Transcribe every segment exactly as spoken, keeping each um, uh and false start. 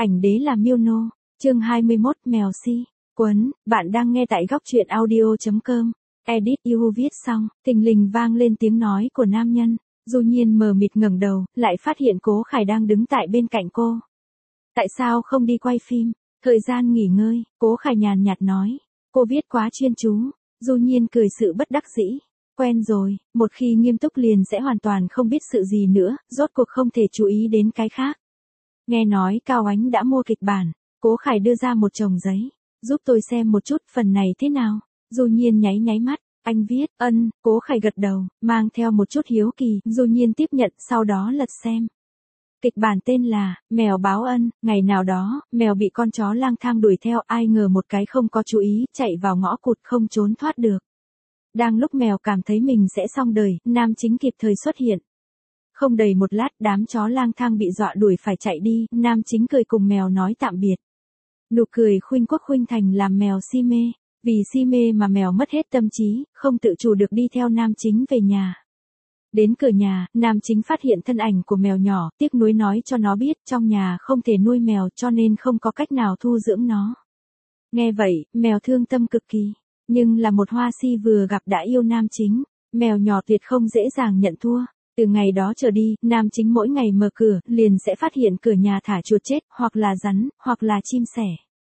Ảnh đế là Miêu Nô, chương hai mươi mốt mèo si, quấn, bạn đang nghe tại góc truyện audio.com. Edit you viết xong, thình lình vang lên tiếng nói của nam nhân, Du Nhiên mờ mịt ngẩng đầu, lại phát hiện Cố Khải đang đứng tại bên cạnh cô. Tại sao không đi quay phim, thời gian nghỉ ngơi, Cố Khải nhàn nhạt nói, cô viết quá chuyên chú, Du Nhiên cười sự bất đắc dĩ. Quen rồi, một khi nghiêm túc liền sẽ hoàn toàn không biết sự gì nữa, rốt cuộc không thể chú ý đến cái khác. Nghe nói Cao Ánh đã mua kịch bản, Cố Khải đưa ra một chồng giấy, giúp tôi xem một chút phần này thế nào. Du Nhiên nháy nháy mắt, anh viết, ân, Cố Khải gật đầu, mang theo một chút hiếu kỳ, Du Nhiên tiếp nhận sau đó lật xem. Kịch bản tên là, Mèo báo ân, ngày nào đó, mèo bị con chó lang thang đuổi theo, ai ngờ một cái không có chú ý, chạy vào ngõ cụt không trốn thoát được. Đang lúc mèo cảm thấy mình sẽ xong đời, nam chính kịp thời xuất hiện. Không đầy một lát, đám chó lang thang bị dọa đuổi phải chạy đi, nam chính cười cùng mèo nói tạm biệt. Nụ cười khuynh quốc khuynh thành làm mèo si mê, vì si mê mà mèo mất hết tâm trí, không tự chủ được đi theo nam chính về nhà. Đến cửa nhà, nam chính phát hiện thân ảnh của mèo nhỏ, tiếc nuối nói cho nó biết trong nhà không thể nuôi mèo cho nên không có cách nào thu dưỡng nó. Nghe vậy, mèo thương tâm cực kỳ, nhưng là một hoa si vừa gặp đã yêu nam chính, mèo nhỏ tuyệt không dễ dàng nhận thua. Từ ngày đó trở đi, nam chính mỗi ngày mở cửa, liền sẽ phát hiện cửa nhà thả chuột chết, hoặc là rắn, hoặc là chim sẻ.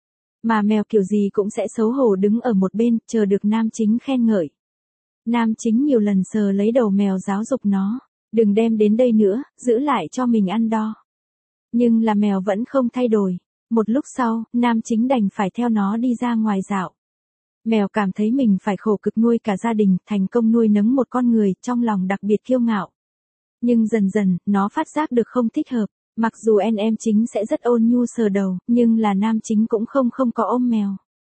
Mà mèo kiểu gì cũng sẽ xấu hổ đứng ở một bên, chờ được nam chính khen ngợi. Nam chính nhiều lần sờ lấy đầu mèo giáo dục nó, đừng đem đến đây nữa, giữ lại cho mình ăn đo. Nhưng là mèo vẫn không thay đổi. Một lúc sau, nam chính đành phải theo nó đi ra ngoài dạo. Mèo cảm thấy mình phải khổ cực nuôi cả gia đình, thành công nuôi nấng một con người, trong lòng đặc biệt kiêu ngạo. Nhưng dần dần, nó phát giác được không thích hợp, mặc dù anh em chính sẽ rất ôn nhu sờ đầu, nhưng là nam chính cũng không không có ôm mèo.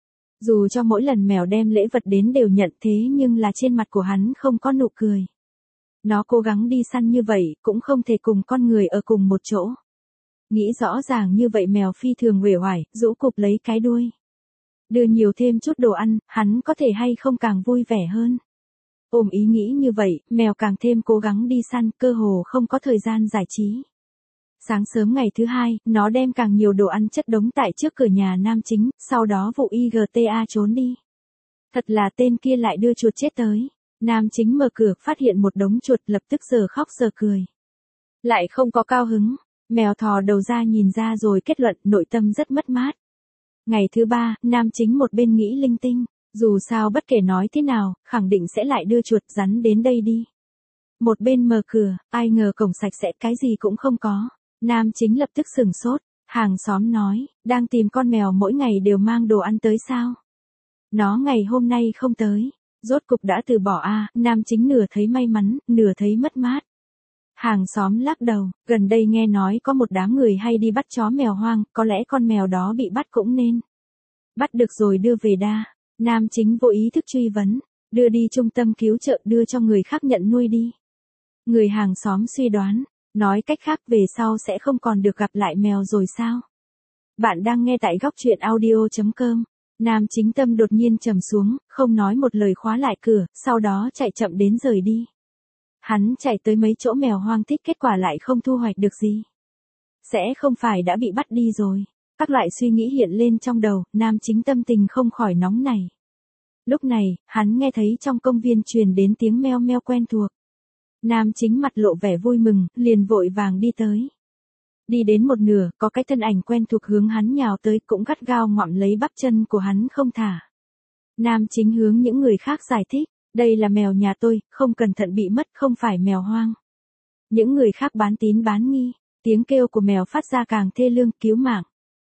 Dù cho mỗi lần mèo đem lễ vật đến đều nhận thế nhưng là trên mặt của hắn không có nụ cười. Nó cố gắng đi săn như vậy, cũng không thể cùng con người ở cùng một chỗ. Nghĩ rõ ràng như vậy mèo phi thường uể oải, rũ cụp lấy cái đuôi. Đưa nhiều thêm chút đồ ăn, hắn có thể hay không càng vui vẻ hơn. Ôm ý nghĩ như vậy, mèo càng thêm cố gắng đi săn, cơ hồ không có thời gian giải trí. Sáng sớm ngày thứ hai, nó đem càng nhiều đồ ăn chất đống tại trước cửa nhà nam chính, sau đó vụ i giê tê a trốn đi. Thật là tên kia lại đưa chuột chết tới. Nam chính mở cửa, phát hiện một đống chuột, lập tức giờ khóc giờ cười. Lại không có cao hứng, mèo thò đầu ra nhìn ra rồi kết luận nội tâm rất mất mát. Ngày thứ ba, nam chính một bên nghĩ linh tinh, dù sao bất kể nói thế nào, khẳng định sẽ lại đưa chuột rắn đến đây đi. Một bên mở cửa, ai ngờ cổng sạch sẽ cái gì cũng không có. Nam chính lập tức sửng sốt, hàng xóm nói, đang tìm con mèo mỗi ngày đều mang đồ ăn tới sao? Nó ngày hôm nay không tới, rốt cục đã từ bỏ a. À, nam chính nửa thấy may mắn, nửa thấy mất mát. Hàng xóm lắc đầu, gần đây nghe nói có một đám người hay đi bắt chó mèo hoang, có lẽ con mèo đó bị bắt cũng nên. Bắt được rồi đưa về đa. Nam chính vô ý thức truy vấn, đưa đi trung tâm cứu trợ, đưa cho người khác nhận nuôi đi. Người hàng xóm suy đoán, nói cách khác về sau sẽ không còn được gặp lại mèo rồi sao? Bạn đang nghe tại góc truyện audio.com. Nam chính tâm đột nhiên trầm xuống, không nói một lời khóa lại cửa, sau đó chạy chậm đến rời đi. Hắn chạy tới mấy chỗ mèo hoang thích, kết quả lại không thu hoạch được gì. Sẽ không phải đã bị bắt đi rồi. Các loại suy nghĩ hiện lên trong đầu, nam chính tâm tình không khỏi nóng này. Lúc này, hắn nghe thấy trong công viên truyền đến tiếng meo meo quen thuộc. Nam chính mặt lộ vẻ vui mừng, liền vội vàng đi tới. Đi đến một nửa, có cái thân ảnh quen thuộc hướng hắn nhào tới, cũng gắt gao ngoạm lấy bắp chân của hắn không thả. Nam chính hướng những người khác giải thích, đây là mèo nhà tôi, không cẩn thận bị mất, không phải mèo hoang. Những người khác bán tín bán nghi, tiếng kêu của mèo phát ra càng thê lương, cứu mạng.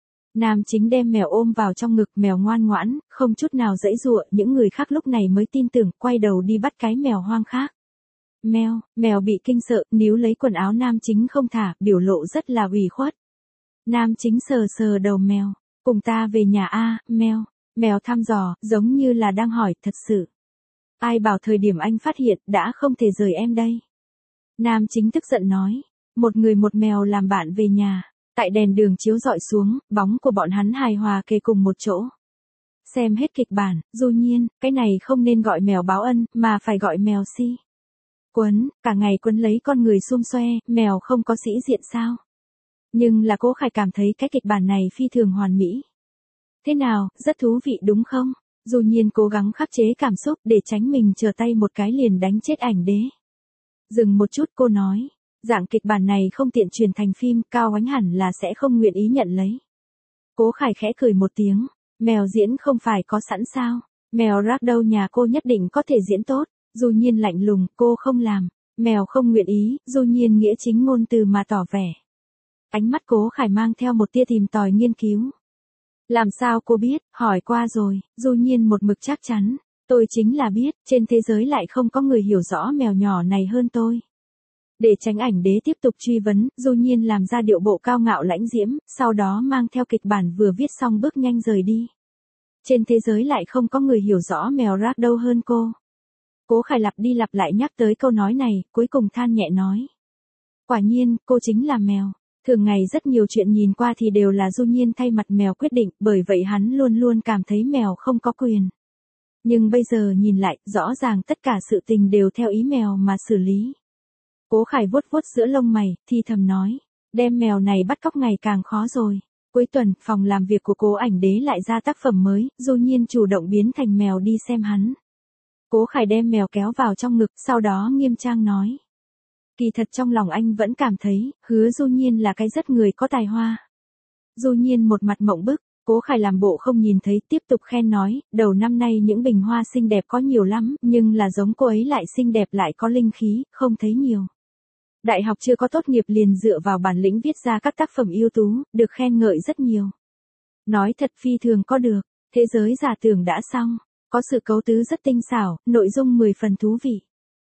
Nam chính đem mèo ôm vào trong ngực, mèo ngoan ngoãn, không chút nào giãy giụa, những người khác lúc này mới tin tưởng, quay đầu đi bắt cái mèo hoang khác. Mèo, mèo bị kinh sợ, níu lấy quần áo nam chính không thả, biểu lộ rất là ủy khuất. Nam chính sờ sờ đầu mèo, cùng ta về nhà a, mèo, mèo thăm dò, giống như là đang hỏi, thật sự. Ai bảo thời điểm anh phát hiện, đã không thể rời em đây. Nam chính tức giận nói, một người một mèo làm bạn về nhà, tại đèn đường chiếu rọi xuống, bóng của bọn hắn hài hòa kề cùng một chỗ. Xem hết kịch bản, Du Nhiên, cái này không nên gọi mèo báo ân, mà phải gọi mèo si. Quấn, cả ngày quấn lấy con người xum xoe, mèo không có sĩ diện sao? Nhưng là Cố Khải cảm thấy cái kịch bản này phi thường hoàn mỹ. Thế nào, rất thú vị đúng không? Du Nhiên cố gắng khắc chế cảm xúc để tránh mình trở tay một cái liền đánh chết ảnh đế. Dừng một chút cô nói, dạng kịch bản này không tiện truyền thành phim, Cao Ánh hẳn là sẽ không nguyện ý nhận lấy. Cố Khải khẽ cười một tiếng, mèo diễn không phải có sẵn sao, mèo rác đâu nhà cô nhất định có thể diễn tốt. Du Nhiên lạnh lùng, cô không làm, mèo không nguyện ý, Du Nhiên nghĩa chính ngôn từ mà tỏ vẻ. Ánh mắt Cố Khải mang theo một tia tìm tòi nghiên cứu. Làm sao cô biết, hỏi qua rồi, Du Nhiên một mực chắc chắn, tôi chính là biết, trên thế giới lại không có người hiểu rõ mèo nhỏ này hơn tôi. Để tránh ảnh đế tiếp tục truy vấn, Du Nhiên làm ra điệu bộ cao ngạo lãnh diễm, sau đó mang theo kịch bản vừa viết xong bước nhanh rời đi. Trên thế giới lại không có người hiểu rõ mèo rác đâu hơn cô. Cố Khải lặp đi lặp lại nhắc tới câu nói này, cuối cùng than nhẹ nói. Quả nhiên, cô chính là mèo. Thường ngày rất nhiều chuyện nhìn qua thì đều là Du Nhiên thay mặt mèo quyết định, bởi vậy hắn luôn luôn cảm thấy mèo không có quyền. Nhưng bây giờ nhìn lại, rõ ràng tất cả sự tình đều theo ý mèo mà xử lý. Cố Khải vuốt vuốt giữa lông mày, thì thầm nói, đem mèo này bắt cóc ngày càng khó rồi. Cuối tuần, phòng làm việc của Cố ảnh đế lại ra tác phẩm mới, Du Nhiên chủ động biến thành mèo đi xem hắn. Cố Khải đem mèo kéo vào trong ngực, sau đó nghiêm trang nói. Kỳ thật trong lòng anh vẫn cảm thấy, hứa Du Nhiên là cái rất người có tài hoa. Du Nhiên một mặt mộng bức, Cố Khải làm bộ không nhìn thấy, tiếp tục khen nói, đầu năm nay những bình hoa xinh đẹp có nhiều lắm, nhưng là giống cô ấy lại xinh đẹp lại có linh khí, không thấy nhiều. Đại học chưa có tốt nghiệp liền dựa vào bản lĩnh viết ra các tác phẩm ưu tú, được khen ngợi rất nhiều. Nói thật phi thường có được, thế giới giả tưởng đã xong, có sự cấu tứ rất tinh xảo, nội dung mười phần thú vị.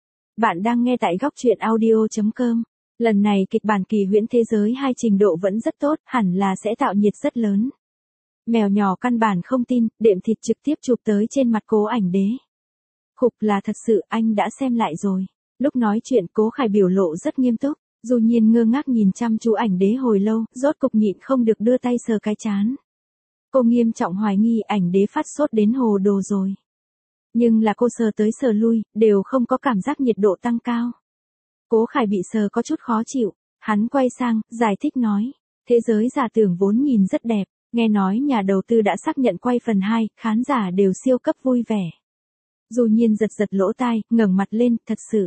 Bạn đang nghe tại góc truyện audio chấm com. Lần này kịch bản Kỳ Huyễn Thế Giới hai trình độ vẫn rất tốt, hẳn là sẽ tạo nhiệt rất lớn. Mèo nhỏ căn bản không tin, đệm thịt trực tiếp chụp tới trên mặt Cố ảnh đế. Khục là thật sự, anh đã xem lại rồi. Lúc nói chuyện Cố Khải biểu lộ rất nghiêm túc, Du Nhiên ngơ ngác nhìn chăm chú ảnh đế hồi lâu, rốt cục nhịn không được đưa tay sờ cái trán. Cô nghiêm trọng hoài nghi ảnh đế phát sốt đến hồ đồ rồi. Nhưng là cô sờ tới sờ lui, đều không có cảm giác nhiệt độ tăng cao. Cố Khải bị sờ có chút khó chịu, hắn quay sang, giải thích nói, thế giới giả tưởng vốn nhìn rất đẹp, nghe nói nhà đầu tư đã xác nhận quay phần hai, khán giả đều siêu cấp vui vẻ. Du Nhiên giật giật lỗ tai, ngẩng mặt lên, thật sự.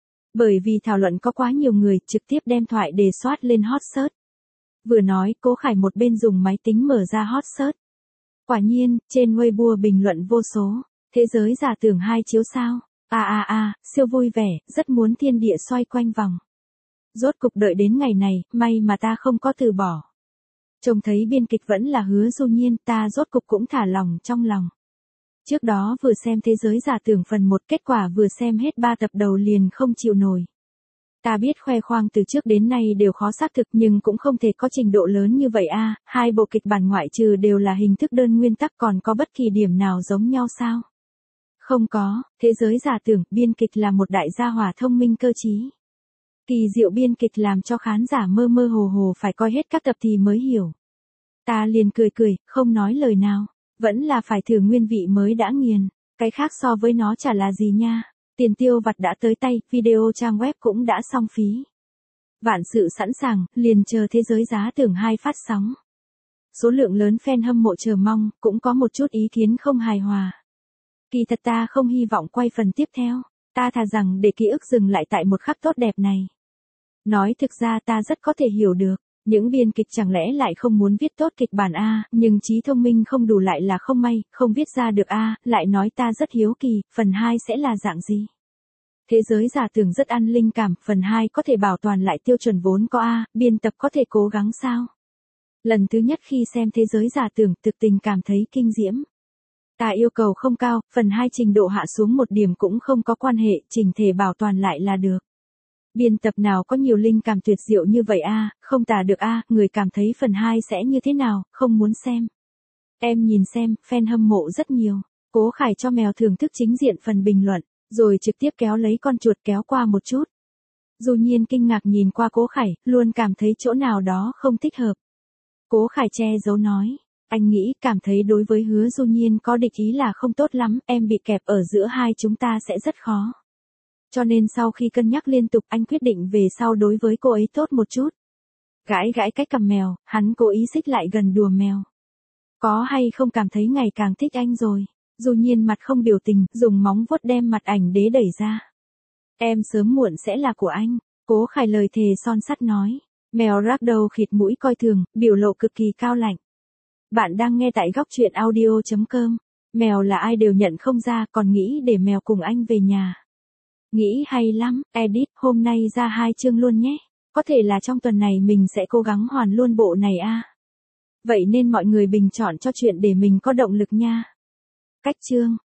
Bởi vì thảo luận có quá nhiều người, trực tiếp đem thoại đề soát lên hot search. Vừa nói, Cố Khải một bên dùng máy tính mở ra hot search. Quả nhiên, trên Weibo bình luận vô số. Thế giới giả tưởng hai chiếu sao? À à à, siêu vui vẻ, rất muốn thiên địa xoay quanh vòng. Rốt cục đợi đến ngày này, may mà ta không có từ bỏ. Trông thấy biên kịch vẫn là Hứa Du Nhiên, ta rốt cục cũng thả lòng trong lòng. Trước đó vừa xem thế giới giả tưởng phần một, kết quả vừa xem hết ba tập đầu liền không chịu nổi. Ta biết khoe khoang từ trước đến nay đều khó xác thực nhưng cũng không thể có trình độ lớn như vậy a. Hai bộ kịch bản ngoại trừ đều là hình thức đơn nguyên tắc, còn có bất kỳ điểm nào giống nhau sao? Không có, thế giới giả tưởng, biên kịch là một đại gia hỏa thông minh cơ trí. Kỳ diệu biên kịch làm cho khán giả mơ mơ hồ hồ phải coi hết các tập thì mới hiểu. Ta liền cười cười, không nói lời nào. Vẫn là phải thử nguyên vị mới đã nghiền. Cái khác so với nó chả là gì nha. Tiền tiêu vặt đã tới tay, video trang web cũng đã xong phí. Vạn sự sẵn sàng, liền chờ thế giới giá tưởng hai phát sóng. Số lượng lớn fan hâm mộ chờ mong, cũng có một chút ý kiến không hài hòa. Kỳ thật ta không hy vọng quay phần tiếp theo. Ta thà rằng để ký ức dừng lại tại một khắc tốt đẹp này. Nói thực ra ta rất có thể hiểu được. Những biên kịch chẳng lẽ lại không muốn viết tốt kịch bản A, nhưng trí thông minh không đủ lại là không may, không viết ra được A, lại nói ta rất hiếu kỳ, phần hai sẽ là dạng gì? Thế giới giả tưởng rất ăn linh cảm, phần hai có thể bảo toàn lại tiêu chuẩn vốn có A, biên tập có thể cố gắng sao? Lần thứ nhất khi xem thế giới giả tưởng, thực tình cảm thấy kinh diễm. Ta yêu cầu không cao, phần hai trình độ hạ xuống một điểm cũng không có quan hệ, chỉnh thể bảo toàn lại là được. Biên tập nào có nhiều linh cảm tuyệt diệu như vậy a, không tả được a, người cảm thấy phần hai sẽ như thế nào, không muốn xem. Em nhìn xem, fan hâm mộ rất nhiều. Cố Khải cho mèo thưởng thức chính diện phần bình luận, rồi trực tiếp kéo lấy con chuột kéo qua một chút. Du Nhiên kinh ngạc nhìn qua Cố Khải, luôn cảm thấy chỗ nào đó không thích hợp. Cố Khải che giấu nói, anh nghĩ cảm thấy đối với Hứa Du Nhiên có địch ý là không tốt lắm, em bị kẹp ở giữa hai chúng ta sẽ rất khó. Cho nên sau khi cân nhắc liên tục anh quyết định về sau đối với cô ấy tốt một chút. Gãi gãi cái cằm mèo, hắn cố ý xích lại gần đùa mèo. Có hay không cảm thấy ngày càng thích anh rồi? Du Nhiên mặt không biểu tình, dùng móng vuốt đem mặt ảnh đế đẩy ra. Em sớm muộn sẽ là của anh. Cố Khải lời thề son sắt nói. Mèo rắc đầu khịt mũi coi thường, biểu lộ cực kỳ cao lạnh. Bạn đang nghe tại góc truyện audio.com. Mèo là ai đều nhận không ra, còn nghĩ để mèo cùng anh về nhà. Nghĩ hay lắm, edit, hôm nay ra hai chương luôn nhé. Có thể là trong tuần này mình sẽ cố gắng hoàn luôn bộ này a. Vậy nên mọi người bình chọn cho chuyện để mình có động lực nha. Cách chương